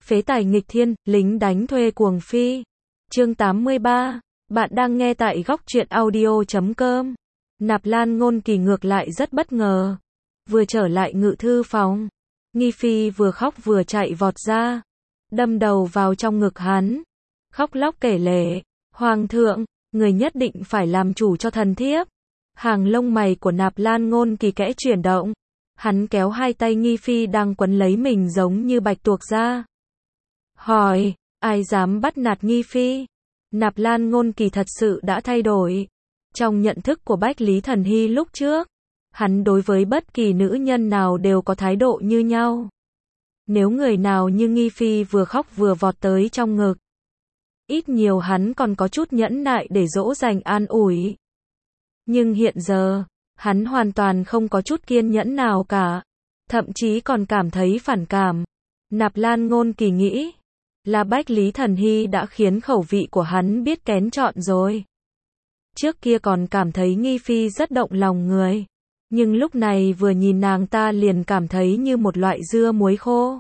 Phế tài nghịch thiên, lính đánh thuê cuồng phi. Chương 83. Bạn đang nghe tại góc truyện audio.com. Nạp Lan Ngôn Kỳ ngược lại rất bất ngờ. Vừa trở lại ngự thư phòng, Nghi Phi vừa khóc vừa chạy vọt ra, đâm đầu vào trong ngực hắn, khóc lóc kể lể, "Hoàng thượng, người nhất định phải làm chủ cho thần thiếp." Hàng lông mày của Nạp Lan Ngôn Kỳ kẽ chuyển động, hắn kéo hai tay Nghi Phi đang quấn lấy mình giống như bạch tuộc ra. Hỏi, ai dám bắt nạt Nghi Phi? Nạp Lan Ngôn Kỳ thật sự đã thay đổi. Trong nhận thức của Bách Lý Thần Hy lúc trước, hắn đối với bất kỳ nữ nhân nào đều có thái độ như nhau. Nếu người nào như Nghi Phi vừa khóc vừa vọt tới trong ngực, ít nhiều hắn còn có chút nhẫn nại để dỗ dành an ủi. Nhưng hiện giờ, hắn hoàn toàn không có chút kiên nhẫn nào cả, thậm chí còn cảm thấy phản cảm. Nạp Lan Ngôn Kỳ nghĩ, là Bách Lý Thần Hy đã khiến khẩu vị của hắn biết kén chọn rồi. Trước kia còn cảm thấy Nghi Phi rất động lòng người, nhưng lúc này vừa nhìn nàng ta liền cảm thấy như một loại dưa muối khô.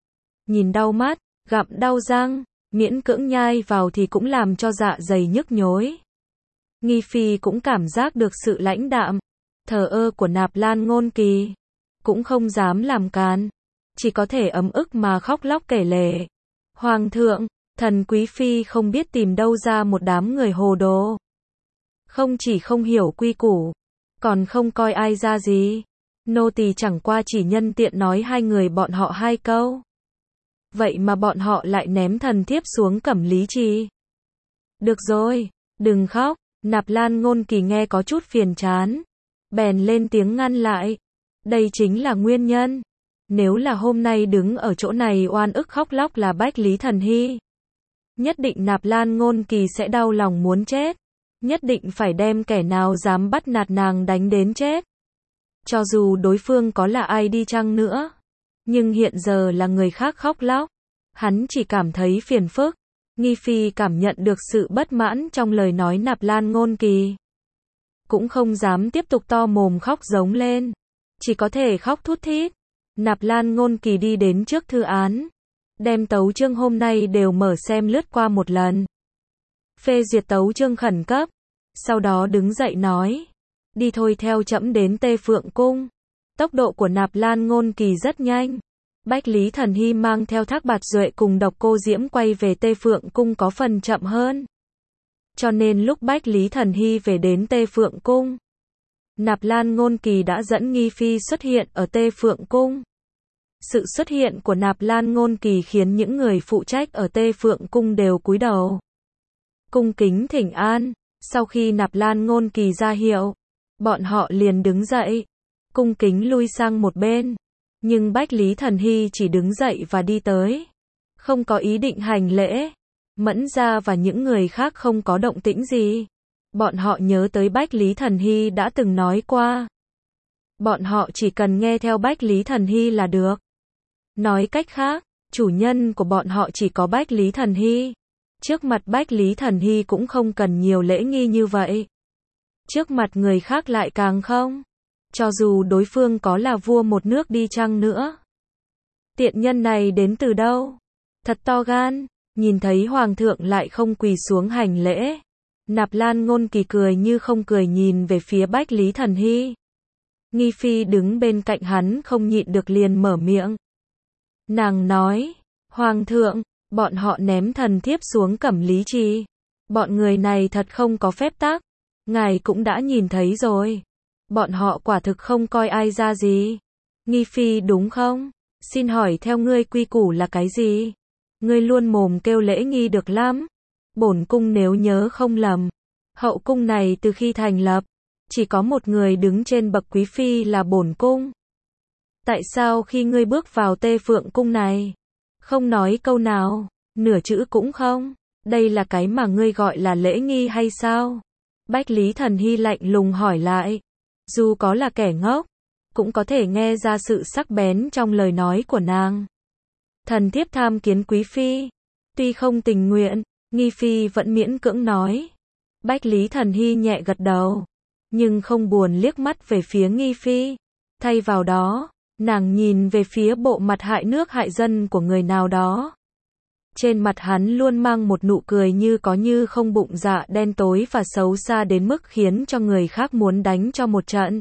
Nhìn đau mắt, gặm đau răng, miễn cưỡng nhai vào thì cũng làm cho dạ dày nhức nhối. Nghi Phi cũng cảm giác được sự lãnh đạm, thờ ơ của Nạp Lan Ngôn Kỳ, cũng không dám làm càn, chỉ có thể ấm ức mà khóc lóc kể lể. Hoàng thượng, thần quý phi không biết tìm đâu ra một đám người hồ đồ. Không chỉ không hiểu quy củ, còn không coi ai ra gì. Nô tỳ chẳng qua chỉ nhân tiện nói hai người bọn họ hai câu. Vậy mà bọn họ lại ném thần thiếp xuống Cẩm Lý Trì. Được rồi, đừng khóc. Nạp Lan Ngôn Kỳ nghe có chút phiền chán, bèn lên tiếng ngăn lại. Đây chính là nguyên nhân. Nếu là hôm nay đứng ở chỗ này oan ức khóc lóc là Bách Lý Thần Hy, nhất định Nạp Lan Ngôn Kỳ sẽ đau lòng muốn chết, nhất định phải đem kẻ nào dám bắt nạt nàng đánh đến chết. Cho dù đối phương có là ai đi chăng nữa, nhưng hiện giờ là người khác khóc lóc, hắn chỉ cảm thấy phiền phức. Nghi Phi cảm nhận được sự bất mãn trong lời nói Nạp Lan Ngôn Kỳ, cũng không dám tiếp tục to mồm khóc giống lên, chỉ có thể khóc thút thít. Nạp Lan Ngôn Kỳ đi đến trước thư án, đem tấu chương hôm nay đều mở xem lướt qua một lần, phê duyệt tấu chương khẩn cấp, sau đó đứng dậy nói, đi thôi theo trẫm đến Tê Phượng Cung. Tốc độ của Nạp Lan Ngôn Kỳ rất nhanh. Bách Lý Thần Hy mang theo Thác Bạt Duệ cùng Độc Cô Diễm quay về Tê Phượng Cung có phần chậm hơn. Cho nên lúc Bách Lý Thần Hy về đến Tê Phượng Cung, Nạp Lan Ngôn Kỳ đã dẫn Nghi Phi xuất hiện ở Tê Phượng Cung. Sự xuất hiện của Nạp Lan Ngôn Kỳ khiến những người phụ trách ở Tê Phượng Cung đều cúi đầu, cung kính thỉnh an. Sau khi Nạp Lan Ngôn Kỳ ra hiệu, bọn họ liền đứng dậy, cung kính lui sang một bên. Nhưng Bách Lý Thần Hy chỉ đứng dậy và đi tới, không có ý định hành lễ. Mẫn Gia và những người khác không có động tĩnh gì. Bọn họ nhớ tới Bách Lý Thần Hy đã từng nói qua, bọn họ chỉ cần nghe theo Bách Lý Thần Hy là được. Nói cách khác, chủ nhân của bọn họ chỉ có Bách Lý Thần Hy. Trước mặt Bách Lý Thần Hy cũng không cần nhiều lễ nghi như vậy. Trước mặt người khác lại càng không. Cho dù đối phương có là vua một nước đi chăng nữa. Tiện nhân này đến từ đâu? Thật to gan, nhìn thấy hoàng thượng lại không quỳ xuống hành lễ. Nạp Lan Ngôn Kỳ cười như không cười nhìn về phía Bách Lý Thần Hy. Nghi Phi đứng bên cạnh hắn không nhịn được liền mở miệng. Nàng nói, hoàng thượng, bọn họ ném thần thiếp xuống Cẩm Lý Trì. Bọn người này thật không có phép tắc. Ngài cũng đã nhìn thấy rồi. Bọn họ quả thực không coi ai ra gì. Nghi Phi đúng không? Xin hỏi theo ngươi quy củ là cái gì? Ngươi luôn mồm kêu lễ nghi được lắm. Bổn cung nếu nhớ không lầm, hậu cung này từ khi thành lập, chỉ có một người đứng trên bậc quý phi là bổn cung. Tại sao khi ngươi bước vào Tê Phượng Cung này, không nói câu nào, nửa chữ cũng không? Đây là cái mà ngươi gọi là lễ nghi hay sao? Bách Lý Thần Hy lạnh lùng hỏi lại. Dù có là kẻ ngốc, cũng có thể nghe ra sự sắc bén trong lời nói của nàng. Thần thiếp tham kiến quý phi. Tuy không tình nguyện, Nghi Phi vẫn miễn cưỡng nói. Bách Lý Thần Hy nhẹ gật đầu, nhưng không buồn liếc mắt về phía Nghi Phi. Thay vào đó, nàng nhìn về phía bộ mặt hại nước hại dân của người nào đó. Trên mặt hắn luôn mang một nụ cười như có như không, bụng dạ đen tối và xấu xa đến mức khiến cho người khác muốn đánh cho một trận.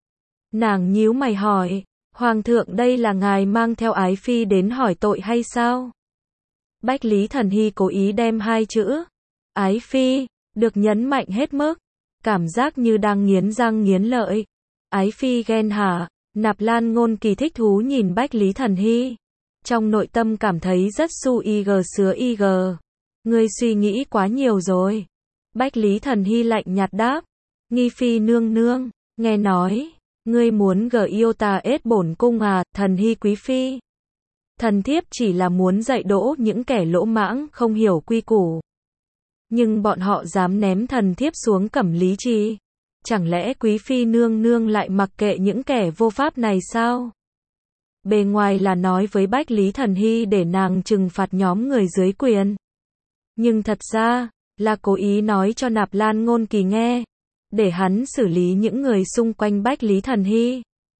Nàng nhíu mày hỏi, Hoàng thượng, đây là ngài mang theo ái phi đến hỏi tội hay sao? Bách Lý Thần Hy cố ý đem hai chữ ái phi được nhấn mạnh hết mức, cảm giác như đang nghiến răng nghiến lợi. Ái phi ghen hả? Nạp Lan Ngôn Kỳ thích thú nhìn Bách Lý Thần Hy, trong nội tâm cảm thấy rất su ig sứa ig. Ngươi suy nghĩ quá nhiều rồi. Bách Lý Thần Hy lạnh nhạt đáp. Nghi phi nương nương, nghe nói ngươi muốn gả yêu ta ết bổn cung à? Thần Hy quý phi, thần thiếp chỉ là muốn dạy dỗ những kẻ lỗ mãng không hiểu quy củ. Nhưng bọn họ dám ném thần thiếp xuống Cẩm Lý Trì. Chẳng lẽ quý phi nương nương lại mặc kệ những kẻ vô pháp này sao? Bề ngoài là nói với Bách Lý Thần Hy để nàng trừng phạt nhóm người dưới quyền. Nhưng thật ra là cố ý nói cho Nạp Lan Ngôn Kỳ nghe, để hắn xử lý những người xung quanh Bách Lý Thần Hy.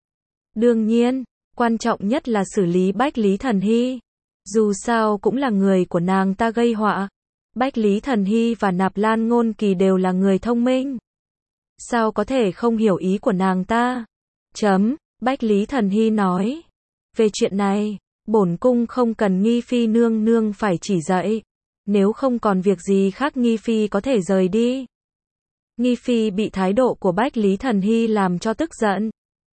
Đương nhiên, quan trọng nhất là xử lý Bách Lý Thần Hy. Dù sao cũng là người của nàng ta gây họa. Bách Lý Thần Hy và Nạp Lan Ngôn Kỳ đều là người thông minh. Sao có thể không hiểu ý của nàng ta? Bách Lý Thần Hy nói. Về chuyện này, bổn cung không cần Nghi phi nương nương phải chỉ dạy. Nếu không còn việc gì khác Nghi phi có thể rời đi. Nghi phi bị thái độ của Bách Lý Thần Hy làm cho tức giận.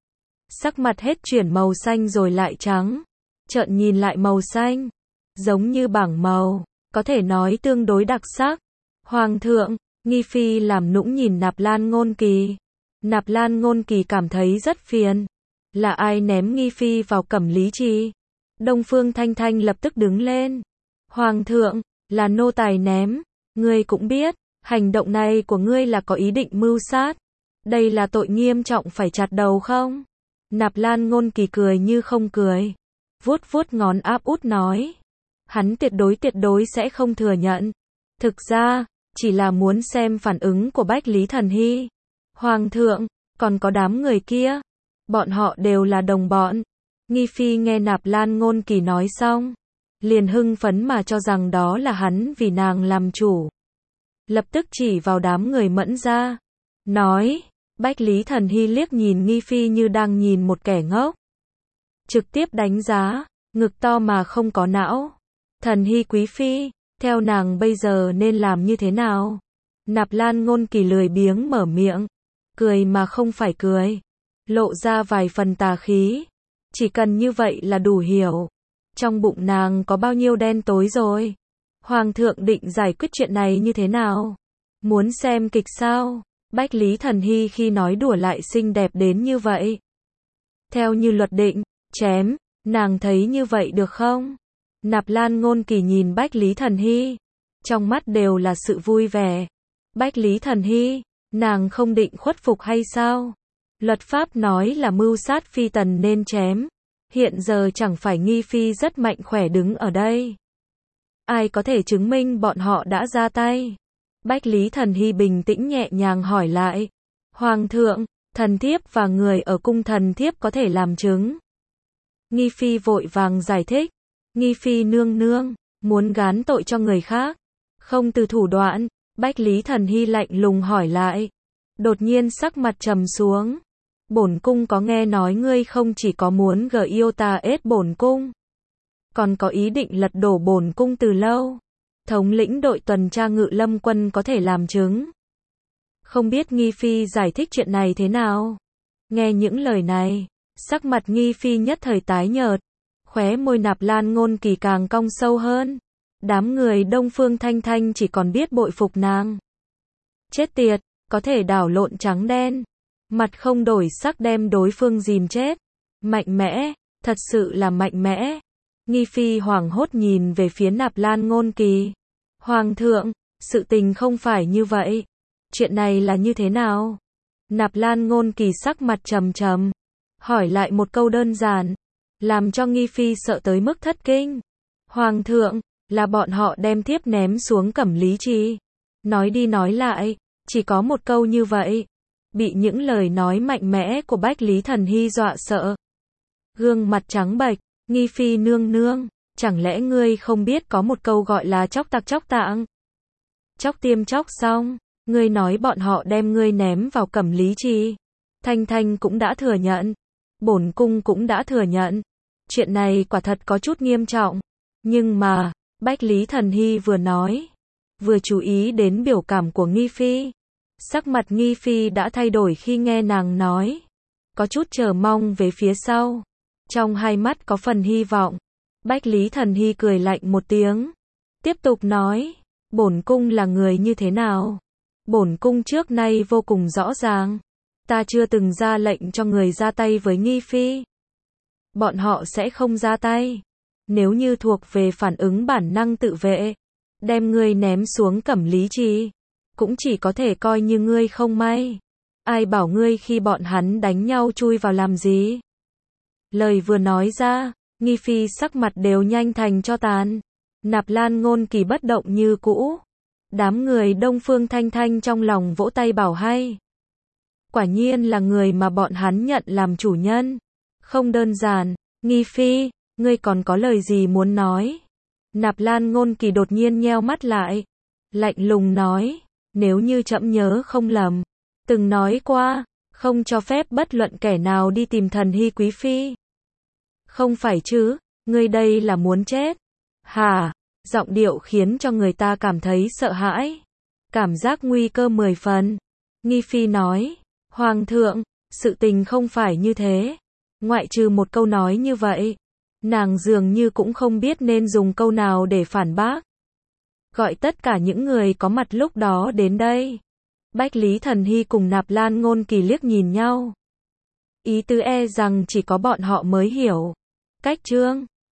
Sắc mặt hết chuyển màu xanh rồi lại trắng. Trợn nhìn lại màu xanh, giống như bảng màu, có thể nói tương đối đặc sắc. Hoàng thượng, Nghi phi làm nũng nhìn Nạp Lan Ngôn Kỳ. Nạp Lan Ngôn Kỳ cảm thấy rất phiền. Là ai ném Nghi phi vào Cẩm Lý Trì? Đông Phương Thanh Thanh lập tức đứng lên. Hoàng thượng, là nô tài ném. Ngươi cũng biết, hành động này của ngươi là có ý định mưu sát. Đây là tội nghiêm trọng phải chặt đầu không? Nạp Lan Ngôn Kỳ cười như không cười, vuốt vuốt ngón áp út nói. Hắn tuyệt đối sẽ không thừa nhận. Thực ra, chỉ là muốn xem phản ứng của Bách Lý Thần Hy. Hoàng thượng, còn có đám người kia. Bọn họ đều là đồng bọn. Nghi phi nghe Nạp Lan Ngôn Kỳ nói xong, liền hưng phấn mà cho rằng đó là hắn vì nàng làm chủ. Lập tức chỉ vào đám người Mẫn gia, nói. Bách Lý Thần Hy liếc nhìn Nghi phi như đang nhìn một kẻ ngốc. Trực tiếp đánh giá, ngực to mà không có não. Thần Hy quý phi, theo nàng bây giờ nên làm như thế nào? Nạp Lan Ngôn Kỳ lười biếng mở miệng, cười mà không phải cười, lộ ra vài phần tà khí. Chỉ cần như vậy là đủ hiểu. Trong bụng nàng có bao nhiêu đen tối rồi. Hoàng thượng định giải quyết chuyện này như thế nào? Muốn xem kịch sao? Bách Lý Thần Hy khi nói đùa lại xinh đẹp đến như vậy. Theo như luật định, chém, nàng thấy như vậy được không? Nạp Lan Ngôn Kỳ nhìn Bách Lý Thần Hy, trong mắt đều là sự vui vẻ. Bách Lý Thần Hy, nàng không định khuất phục hay sao? Luật pháp nói là mưu sát phi tần nên chém. Hiện giờ chẳng phải Nghi phi rất mạnh khỏe đứng ở đây. Ai có thể chứng minh bọn họ đã ra tay? Bách Lý Thần Hy bình tĩnh nhẹ nhàng hỏi lại. Hoàng thượng, thần thiếp và người ở cung thần thiếp có thể làm chứng. Nghi phi vội vàng giải thích. Nghi phi nương nương, muốn gán tội cho người khác, không từ thủ đoạn. Bách Lý Thần Hy lạnh lùng hỏi lại. Đột nhiên sắc mặt trầm xuống. Bổn cung có nghe nói ngươi không chỉ có muốn gả yêu ta ết bổn cung, còn có ý định lật đổ bổn cung từ lâu. Thống lĩnh đội tuần tra Ngự Lâm quân có thể làm chứng. Không biết Nghi phi giải thích chuyện này thế nào? Nghe những lời này, sắc mặt Nghi phi nhất thời tái nhợt, khóe môi Nạp Lan Ngôn Kỳ càng cong sâu hơn. Đám người Đông Phương Thanh Thanh chỉ còn biết bội phục nàng. Chết tiệt, có thể đảo lộn trắng đen, mặt không đổi sắc đem đối phương dìm chết. Mạnh mẽ, thật sự là mạnh mẽ. Nghi phi hoảng hốt nhìn về phía Nạp Lan Ngôn Kỳ. Hoàng thượng, sự tình không phải như vậy. Chuyện này là như thế nào? Nạp Lan Ngôn Kỳ sắc mặt trầm trầm, hỏi lại một câu đơn giản, làm cho Nghi phi sợ tới mức thất kinh. Hoàng thượng, là bọn họ đem thiếp ném xuống Cẩm Lý Trì. Nói đi nói lại, chỉ có một câu như vậy. Bị những lời nói mạnh mẽ của Bách Lý Thần Hy dọa sợ. Gương mặt trắng bệch. Nghi phi nương nương, Chẳng lẽ ngươi không biết có một câu gọi là chóc tặc chóc tạng? Chóc tiêm chóc xong, ngươi nói bọn họ đem ngươi ném vào Cẩm Lý Trì. Thanh Thanh cũng đã thừa nhận. Bổn cung cũng đã thừa nhận. Chuyện này quả thật có chút nghiêm trọng. Nhưng mà, Bách Lý Thần Hy vừa nói, vừa chú ý đến biểu cảm của Nghi Phi. Sắc mặt Nghi Phi đã thay đổi khi nghe nàng nói. Có chút chờ mong về phía sau. Trong hai mắt có phần hy vọng. Bách Lý Thần Hy cười lạnh một tiếng. Tiếp tục nói, bổn cung là người như thế nào? Bổn cung trước nay vô cùng rõ ràng. Ta chưa từng ra lệnh cho người ra tay với Nghi Phi. Bọn họ sẽ không ra tay. Nếu như thuộc về phản ứng bản năng tự vệ, đem ngươi ném xuống Cẩm Lý Trì, cũng chỉ có thể coi như ngươi không may. Ai bảo ngươi khi bọn hắn đánh nhau chui vào làm gì? Lời vừa nói ra, Nghi Phi sắc mặt đều nhanh thành tro tàn. Nạp Lan Ngôn Kỳ bất động như cũ. Đám người Đông Phương Thanh Thanh trong lòng vỗ tay bảo hay. Quả nhiên là người mà bọn hắn nhận làm chủ nhân. Không đơn giản. Nghi Phi, ngươi còn có lời gì muốn nói? Nạp Lan Ngôn Kỳ đột nhiên nheo mắt lại. Lạnh lùng nói, nếu như trẫm nhớ không lầm, từng nói qua, không cho phép bất luận kẻ nào đi tìm Thần Hy quý phi. Không phải chứ, ngươi đây là muốn chết. Hả? Giọng điệu khiến cho người ta cảm thấy sợ hãi. Cảm giác nguy cơ 10 phần. Nghi Phi nói, Hoàng thượng, sự tình không phải như thế. Ngoại trừ một câu nói như vậy, nàng dường như cũng không biết nên dùng câu nào để phản bác. Gọi tất cả những người có mặt lúc đó đến đây. Bách Lý Thần Hy cùng Nạp Lan Ngôn Kỳ liếc nhìn nhau. Ý tứ rằng chỉ có bọn họ mới hiểu. Cách chương